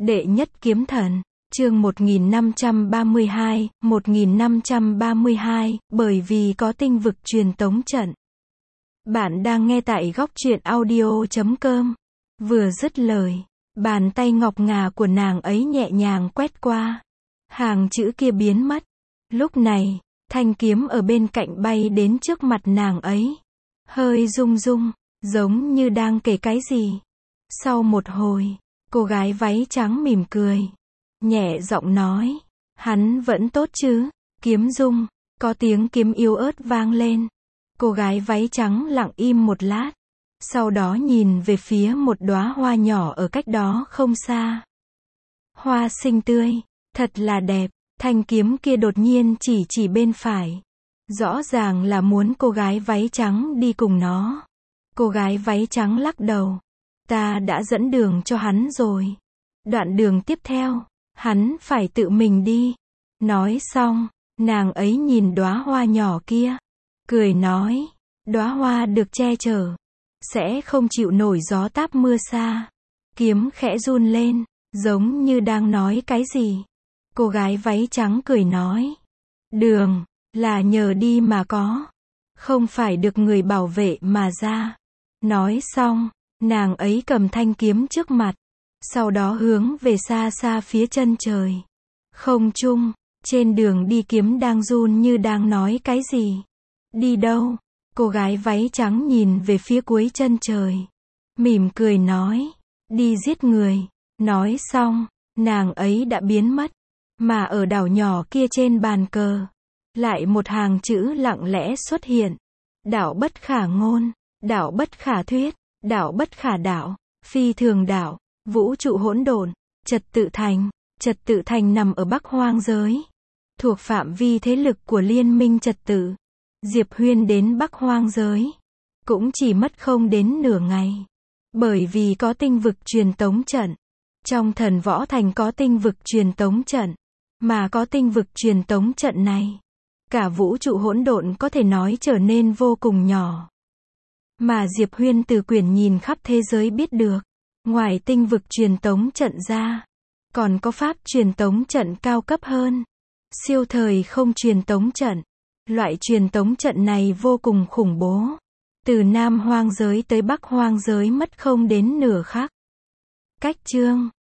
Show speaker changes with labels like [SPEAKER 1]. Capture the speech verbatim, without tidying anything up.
[SPEAKER 1] Đệ nhất kiếm thần, chương một nghìn năm trăm ba mươi hai, một nghìn năm trăm ba mươi hai, bởi vì có tinh vực truyền tống trận. Bạn đang nghe tại góc truyện audio chấm com. Vừa dứt lời, bàn tay ngọc ngà của nàng ấy nhẹ nhàng quét qua. Hàng chữ kia biến mất. Lúc này, thanh kiếm ở bên cạnh bay đến trước mặt nàng ấy. Hơi rung rung, giống như đang kể cái gì. Sau một hồi, cô gái váy trắng mỉm cười. Nhẹ giọng nói, hắn vẫn tốt chứ, kiếm rung, có tiếng kiếm yếu ớt vang lên. Cô gái váy trắng lặng im một lát. Sau đó nhìn về phía một đóa hoa nhỏ ở cách đó không xa. Hoa xinh tươi, thật là đẹp, thanh kiếm kia đột nhiên chỉ chỉ bên phải. Rõ ràng là muốn cô gái váy trắng đi cùng nó. Cô gái váy trắng lắc đầu. Ta đã dẫn đường cho hắn rồi. Đoạn đường tiếp theo, hắn phải tự mình đi. Nói xong, nàng ấy nhìn đóa hoa nhỏ kia. Cười nói, đóa hoa được che chở. Sẽ không chịu nổi gió táp mưa xa. Kiếm khẽ run lên, giống như đang nói cái gì. Cô gái váy trắng cười nói. Đường, là nhờ đi mà có. Không phải được người bảo vệ mà ra. Nói xong, nàng ấy cầm thanh kiếm trước mặt. Sau đó hướng về xa xa phía chân trời. Không trung, trên đường đi kiếm đang run như đang nói cái gì. Đi đâu? Cô gái váy trắng nhìn về phía cuối chân trời. Mỉm cười nói. Đi giết người. Nói xong, nàng ấy đã biến mất. Mà ở đảo nhỏ kia trên bàn cờ, lại một hàng chữ lặng lẽ xuất hiện. Đảo bất khả ngôn, đảo bất khả thuyết, đảo bất khả đảo, phi thường đảo, vũ trụ hỗn độn, trật tự thành. Trật tự thành nằm ở Bắc Hoang giới, thuộc phạm vi thế lực của Liên minh trật tự. Diệp Huyên đến Bắc Hoang giới, cũng chỉ mất không đến nửa ngày. Bởi vì có tinh vực truyền tống trận. Trong thần võ thành có tinh vực truyền tống trận. Mà có tinh vực truyền tống trận này, cả vũ trụ hỗn độn có thể nói trở nên vô cùng nhỏ. Mà Diệp Huyên từ quyển nhìn khắp thế giới biết được, ngoài tinh vực truyền tống trận ra, còn có pháp truyền tống trận cao cấp hơn. Siêu thời không truyền tống trận. Loại truyền tống trận này vô cùng khủng bố. Từ Nam Hoang giới tới Bắc Hoang giới mất không đến nửa khắc. Cách chương